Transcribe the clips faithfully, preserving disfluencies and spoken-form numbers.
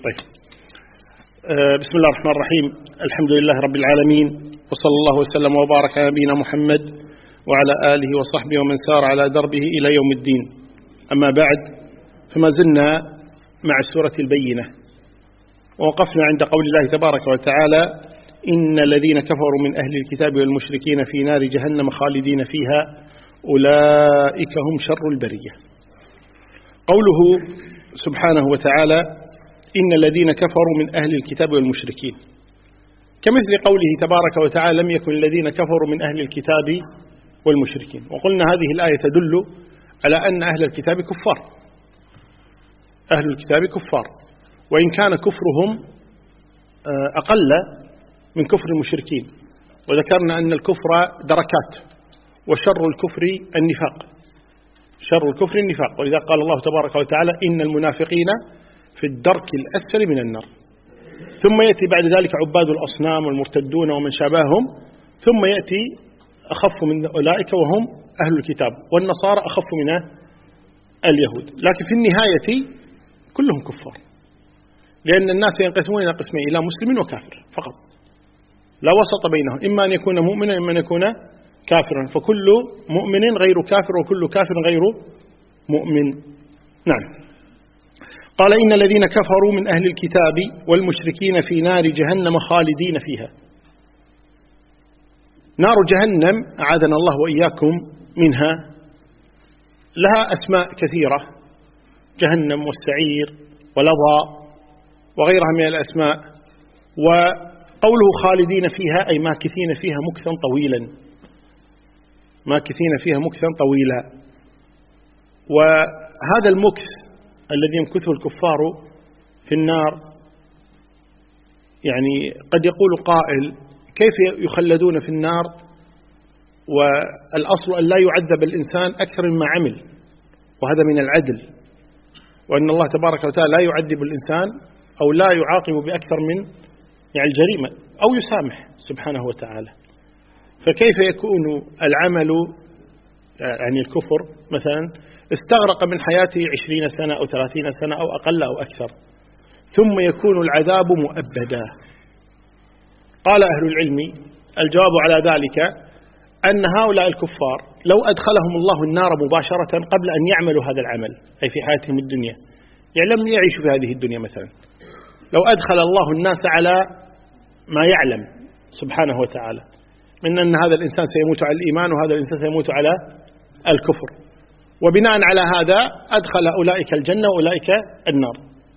طيب. أه بسم الله الرحمن الرحيم. الحمد لله رب العالمين، وصلى الله وسلم وبارك على نبينا محمد وعلى آله وصحبه ومن سار على دربه إلى يوم الدين. أما بعد، فما زلنا مع سورة البينة، ووقفنا عند قول الله تبارك وتعالى: إن الذين كفروا من أهل الكتاب والمشركين في نار جهنم خالدين فيها أولئك هم شر البرية. قوله سبحانه وتعالى: إن الذين كفروا من أهل الكتاب والمشركين، كمثل قوله تبارك وتعالى: لم يكن الذين كفروا من أهل الكتاب والمشركين. وقلنا هذه الآية تدل على أن أهل الكتاب كفار، أهل الكتاب كفار، وإن كان كفرهم أقل من كفر المشركين. وذكرنا أن الكفر دركات، وشر الكفر النفاق، شر الكفر النفاق. ولذا قال الله تبارك وتعالى: إن المنافقين في الدرك الأسفل من النار. ثم يأتي بعد ذلك عباد الأصنام والمرتدون ومن شابههم، ثم يأتي أخف من أولئك وهم أهل الكتاب، والنصارى أخف من اليهود. لكن في النهاية كلهم كفار، لأن الناس ينقسمون إلى قسمين: إلى مسلم وكافر فقط، لا وسط بينهم، إما أن يكون مؤمنا إما أن يكون كافرا، فكل مؤمن غير كافر وكل كافر غير مؤمن. نعم. قال: إن الذين كفروا من أهل الكتاب والمشركين في نار جهنم خالدين فيها. نار جهنم أعاذنا الله وإياكم منها لها أسماء كثيرة: جهنم والسعير ولظى وغيرها من الأسماء. وقوله خالدين فيها أي ماكثين فيها مكثا طويلا، ماكثين فيها مكثا طويلا. وهذا المكث الذي يمكثه الكفار في النار، يعني قد يقول قائل: كيف يخلدون في النار والأصل أن لا يعذب الإنسان أكثر مما عمل، وهذا من العدل، وأن الله تبارك وتعالى لا يعذب الإنسان أو لا يعاقب بأكثر من يعني الجريمة، أو يسامح سبحانه وتعالى. فكيف يكون العمل يعني الكفر مثلا استغرق من حياته عشرين سنة أو ثلاثين سنة أو أقل أو أكثر، ثم يكون العذاب مؤبدا؟ قال أهل العلم: الجواب على ذلك أن هؤلاء الكفار لو أدخلهم الله النار مباشرة قبل أن يعملوا هذا العمل، أي في حياتهم الدنيا، يعني لم يعيشوا في هذه الدنيا مثلا، لو أدخل الله الناس على ما يعلم سبحانه وتعالى من أن هذا الإنسان سيموت على الإيمان وهذا الإنسان سيموت على الكفر، وبناء على هذا أدخل أولئك الجنة وأولئك النار.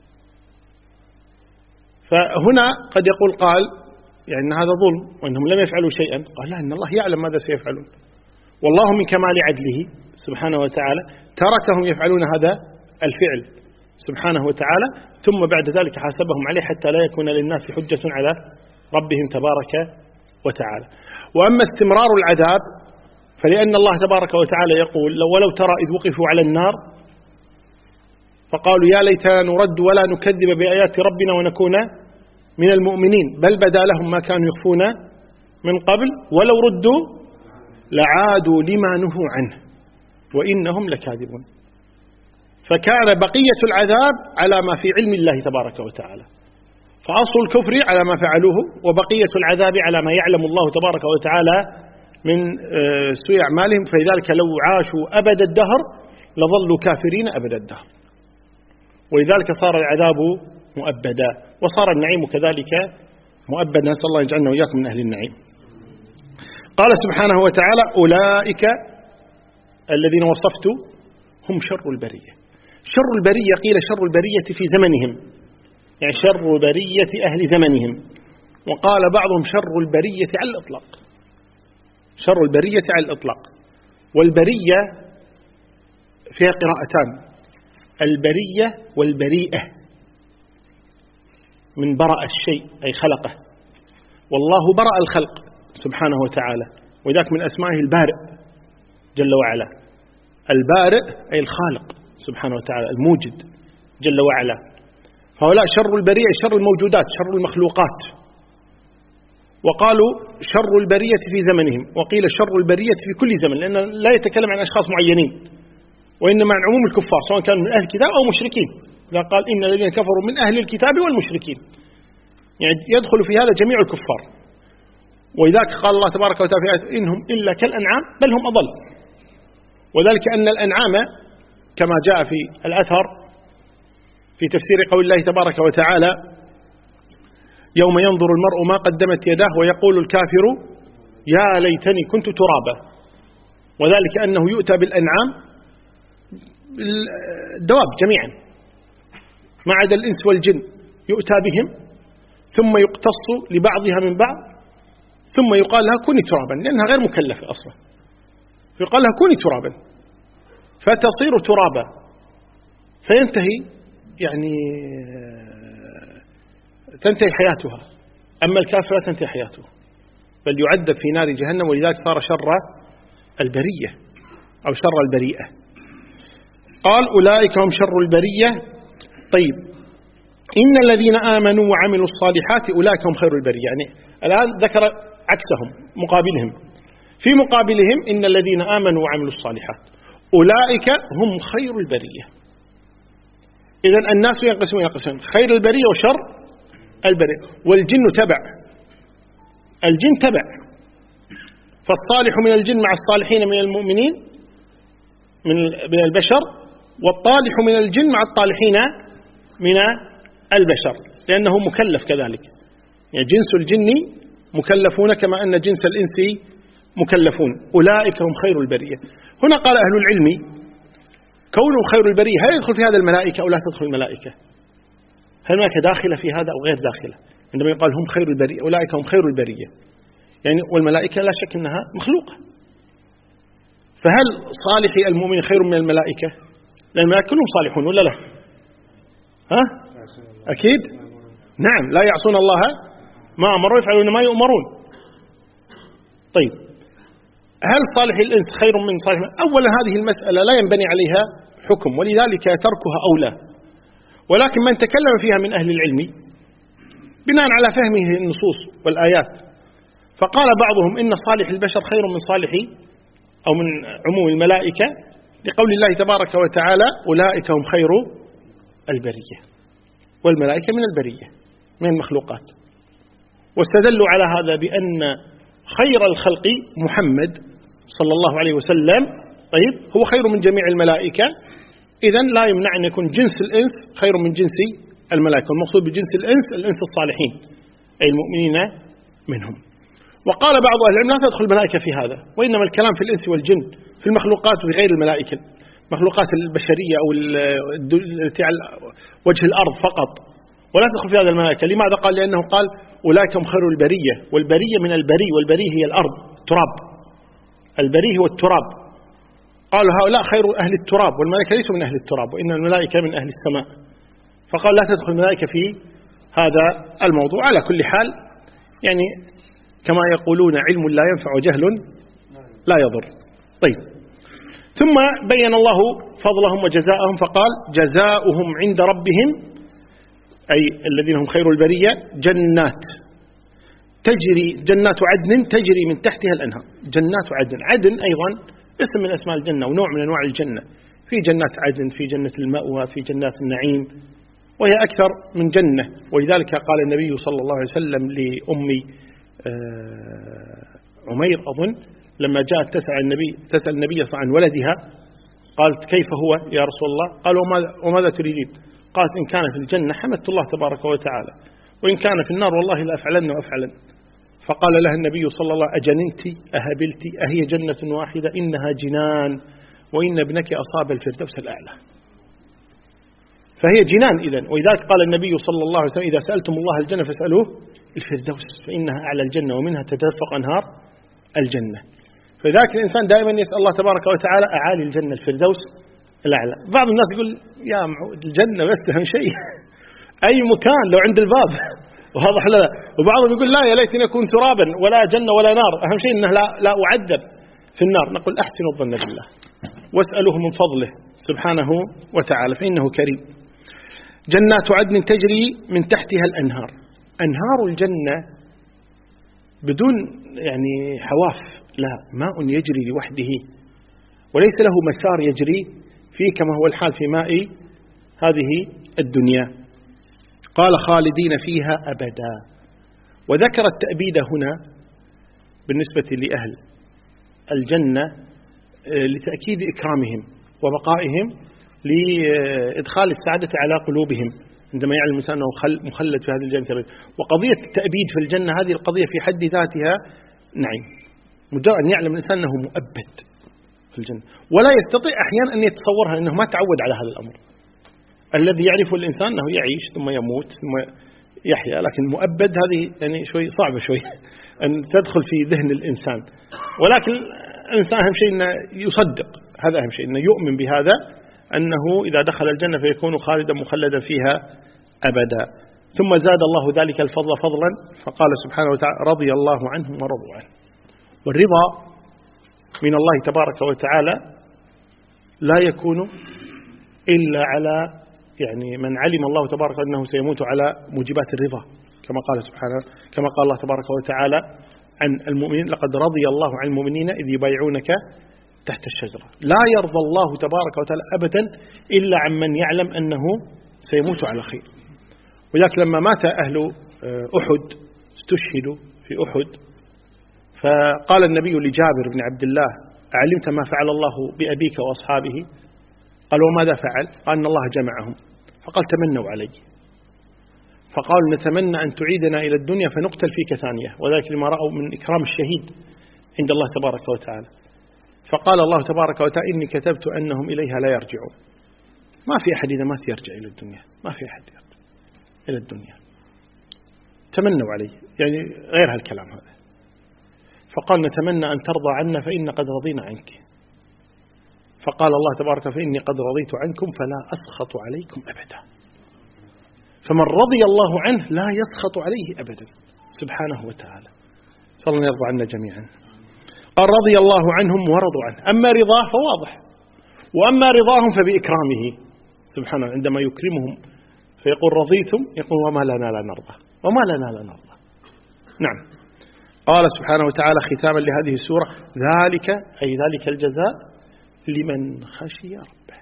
فهنا قد يقول قال: يعني هذا ظلم وأنهم لم يفعلوا شيئا. قال: لا، إن الله يعلم ماذا سيفعلون، والله من كمال عدله سبحانه وتعالى تركهم يفعلون هذا الفعل سبحانه وتعالى، ثم بعد ذلك حاسبهم عليه حتى لا يكون للناس حجة على ربهم تبارك وتعالى. وأما استمرار العذاب فلأن الله تبارك وتعالى يقول: ولو ترى إذ وقفوا على النار فقالوا يا ليتنا نرد ولا نكذب بآيات ربنا ونكون من المؤمنين، بل بدا لهم ما كانوا يخفون من قبل ولو ردوا لعادوا لما نهوا عنه وإنهم لكاذبون. فكان بقية العذاب على ما في علم الله تبارك وتعالى، فأصل الكفر على ما فعلوه، وبقية العذاب على ما يعلم الله تبارك وتعالى من سوء أعمالهم. فلذلك لو عاشوا أبد الدهر لظلوا كافرين أبد الدهر، ولذلك صار العذاب مؤبدا وصار النعيم كذلك مؤبدا. نسأل الله يجعلنا وإياكم من أهل النعيم. قال سبحانه وتعالى: أولئك الذين وصفت هم شر البرية. شر البرية قيل شر البرية في زمنهم، يعني شر برية أهل زمنهم، وقال بعضهم شر البرية على الإطلاق، شر البرية على الإطلاق. والبرية فيها قراءتان: البرية والبريئة، من برأ الشيء أي خلقه، والله برأ الخلق سبحانه وتعالى، وذاك من أسمائه البارئ جل وعلا. البارئ أي الخالق سبحانه وتعالى، الموجد جل وعلا. فهؤلاء شر البرية، شر الموجودات، شر المخلوقات. وقالوا شر البرية في زمنهم، وقيل شر البرية في كل زمن، لأن لا يتكلم عن أشخاص معينين، وإنما عن عموم الكفار سواء كانوا من أهل الكتاب أو مشركين إذا قال إن الذين كفروا من أهل الكتاب والمشركين، يعني يدخل في هذا جميع الكفار. وإذاك قال الله تبارك وتعالى إنهم إلا كالأنعام بل هم أضل، وذلك أن الأنعام كما جاء في الأثر في تفسير قول الله تبارك وتعالى يوم ينظر المرء ما قدمت يداه ويقول الكافر يا ليتني كنت ترابا، وذلك أنه يؤتى بالأنعام الدواب جميعا ما عدا الإنس والجن، يؤتى بهم ثم يقتص لبعضها من بعض ثم يقال لها كوني ترابا، لأنها غير مكلفة أصلا، فيقال لها كوني ترابا فتصير ترابا فينتهي يعني تنتهي حياتها. أما الكافر لا تنتهي حياته بل يعذب في نار جهنم، ولذلك صار شر البرية أو شر البريئة. قال أولئك هم شر البرية. طيب إن الذين آمنوا وعملوا الصالحات أولئك هم خير البرية، يعني الآن ذكر عكسهم مقابلهم، في مقابلهم إن الذين آمنوا وعملوا الصالحات أولئك هم خير البرية. إذن الناس ينقسمون ينقسمون خير البرية وشر البرية، والجن تبع، الجن تبع، فالصالح من الجن مع الصالحين من المؤمنين من البشر، والطالح من الجن مع الطالحين من البشر، لأنه مكلف كذلك، يعني جنس الجن مكلفون كما أن جنس الإنس مكلفون. أولئك هم خير البرية. هنا قال أهل العلم كونه خير البرية هل يدخل في هذا الملائكة أو لا تدخل الملائكة؟ هل هناك داخلة في هذا أو غير داخلة؟ عندما يقال هم خير البرية أولئك هم خير البرية، يعني والملائكة لا شك أنها مخلوقة، فهل صالحي المؤمن خير من الملائكة؟ لأن الملائكة كلهم صالحون ولا لا؟ ها؟ أكيد نعم، لا يعصون الله ما أمروا يفعلون ما يؤمرون. طيب هل صالح الإنس خير من صالح؟ أولا هذه المسألة لا ينبني عليها حكم، ولذلك تركها أولى، ولكن من تكلم فيها من أهل العلم بناء على فهمه النصوص والآيات، فقال بعضهم إن صالح البشر خير من صالح أو من عموم الملائكة لقول الله تبارك وتعالى أولئك هم خير البرية، والملائكة من البرية من المخلوقات. واستدلوا على هذا بأن خير الخلق محمد صلى الله عليه وسلم طيب هو خير من جميع الملائكة، إذن لا يمنع أن يكون جنس الإنس خير من جنس الملائكة، والمقصود بجنس الإنس الإنس الصالحين أي المؤمنين منهم. وقال بعض أهل العلم لا تدخل الملائكة في هذا، وإنما الكلام في الإنس والجن في المخلوقات وغير الملائكة، مخلوقات البشرية أو التي على وجه الأرض فقط، ولا تدخل في هذا الملائكة. لماذا؟ قال لأنه قال أولئك هم خير البرية، والبرية من البري، والبري هي الأرض التراب، البري هو التراب، قالوا هؤلاء خير أهل التراب، والملائكة ليسوا من أهل التراب وإن الملائكة من أهل السماء، فقال لا تدخل الملائكة في هذا الموضوع. على كل حال يعني كما يقولون علم لا ينفع وجهل لا يضر. طيب ثم بين الله فضلهم وجزاءهم فقال جزاؤهم عند ربهم أي الذين هم خير البرية جنات تجري، جنات عدن تجري من تحتها الأنهار. جنات عدن، عدن أيضا اسم من أسماء الجنة ونوع من أنواع الجنة، في جنات عدن، في جنة المأوى، في جنات النعيم، وهي أكثر من جنة. ولذلك قال النبي صلى الله عليه وسلم لأم عمير أظن لما جاءت تسأل النبي تسأل النبي صلى الله عليه وسلم عن ولدها، قالت كيف هو يا رسول الله؟ قال وماذا, وماذا تريدين؟ قالت إن كان في الجنة حمدت الله تبارك وتعالى، وإن كان في النار والله لا أفعلن وأفعلن. فقال لها النبي صلى الله عليه وسلم أجننت أهبلت أهي جنة واحدة إنها جنان وإن ابنك أصاب الفردوس الأعلى. فهي جنان إذن. ولذلك قال النبي صلى الله عليه وسلم إذا سألتم الله الجنة فاسألوه الفردوس فإنها أعلى الجنة ومنها تتدفق أنهار الجنة. فذلك الإنسان دائما يسأل الله تبارك وتعالى أعالي الجنة الفردوس الأعلى. بعض الناس يقول يا الجنة بس أهم شيء أي مكان لو عند الباب وواضح لا، وبعضهم يقول لا يا ليتني أكون ترابا ولا جنة ولا نار، أهم شيء أنه لا, لا أعذب في النار. نقول أحسنوا الظن بالله واسألوه من فضله سبحانه وتعالى فإنه كريم. جنات عدن تجري من تحتها الأنهار. أنهار الجنة بدون يعني حواف، لا، ماء يجري لوحده وليس له مسار يجري فيه كما هو الحال في ماء هذه الدنيا. قال خالدين فيها أبدا. وذكر التأبيد هنا بالنسبة لأهل الجنة لتأكيد إكرامهم وبقائهم لإدخال السعادة على قلوبهم عندما يعلم الإنسان أنه مخلد في هذه الجنة. وقضية التأبيد في الجنة هذه القضية في حد ذاتها نعيم، مجرد أن يعلم الإنسان أنه مؤبد في الجنة، ولا يستطيع أحيانا أن يتصورها لأنه ما تعود على هذا الأمر. الذي يعرف الإنسان أنه يعيش ثم يموت ثم يحيا، لكن مؤبد هذه يعني شوي صعبة شوي أن تدخل في ذهن الإنسان. ولكن الإنسان أهم شيء أنه يصدق، هذا أهم شيء أنه يؤمن بهذا، أنه إذا دخل الجنة فيكون خالدا مخلدا فيها أبدا. ثم زاد الله ذلك الفضل فضلا فقال سبحانه وتعالى رضي الله عنهم ورضوا عنه. والرضا من الله تبارك وتعالى لا يكون إلا على يعني من علم الله تبارك أنه سيموت على موجبات الرضا، كما قال سبحانه كما قال الله تبارك وتعالى عن المؤمنين لقد رضي الله عن المؤمنين إذ يبايعونك تحت الشجرة. لا يرضى الله تبارك وتعالى أبدا إلا عن من يعلم أنه سيموت على خير. وذلك لما مات أهل أحد استشهدوا في أحد، فقال النبي لجابر بن عبد الله أعلمت ما فعل الله بأبيك وأصحابه؟ قال وماذا فعل؟ قال أن الله جمعهم. فقال تمنوا علي، فقالوا نتمنى أن تعيدنا إلى الدنيا فنقتل فيك ثانية، وذلك لما رأوا من إكرام الشهيد عند الله تبارك وتعالى. فقال الله تبارك وتعالى إني كتبت أنهم إليها لا يرجعون. ما في أحد إذا مات يرجع إلى الدنيا، ما في أحد يرجع إلى الدنيا. تمنوا علي يعني غير هالكلام هذا. فقال نتمنى أن ترضى عنا فإن قد رضينا عنك. فقال الله تبارك فإني قد رضيت عنكم فلا أسخط عليكم أبدا. فمن رضي الله عنه لا يسخط عليه أبدا سبحانه وتعالى. صلى الله يرضى عنا جميعا. قال رضي الله عنهم ورضوا عنه. أما رضاه فواضح، وأما رضاهم فبإكرامه سبحانه، عندما يكرمهم فيقول رضيتم، يقول وما لنا لا نرضى، وما لنا لا نرضى. نعم. قال سبحانه وتعالى ختاما لهذه السورة ذلك أي ذلك الجزاء لمن خشي ربه.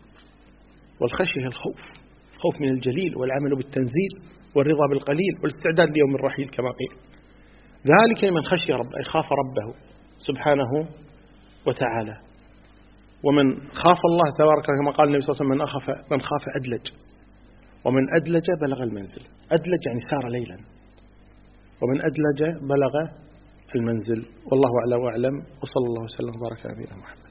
والخشي هي الخوف، خوف من الجليل والعمل بالتنزيل والرضا بالقليل والاستعداد ليوم الرحيل كما قيل. ذلك لمن خشي ربه أي خاف ربه سبحانه وتعالى. ومن خاف الله تبارك كما قال النبي صلى الله عليه وسلم من أخاف من خاف أدلج، ومن أدلج بلغ المنزل. أدلج يعني سار ليلا، ومن أدلج بلغ المنزل. والله أعلم وأعلم، وصلى الله وسلم وبارك على نبينا محمد.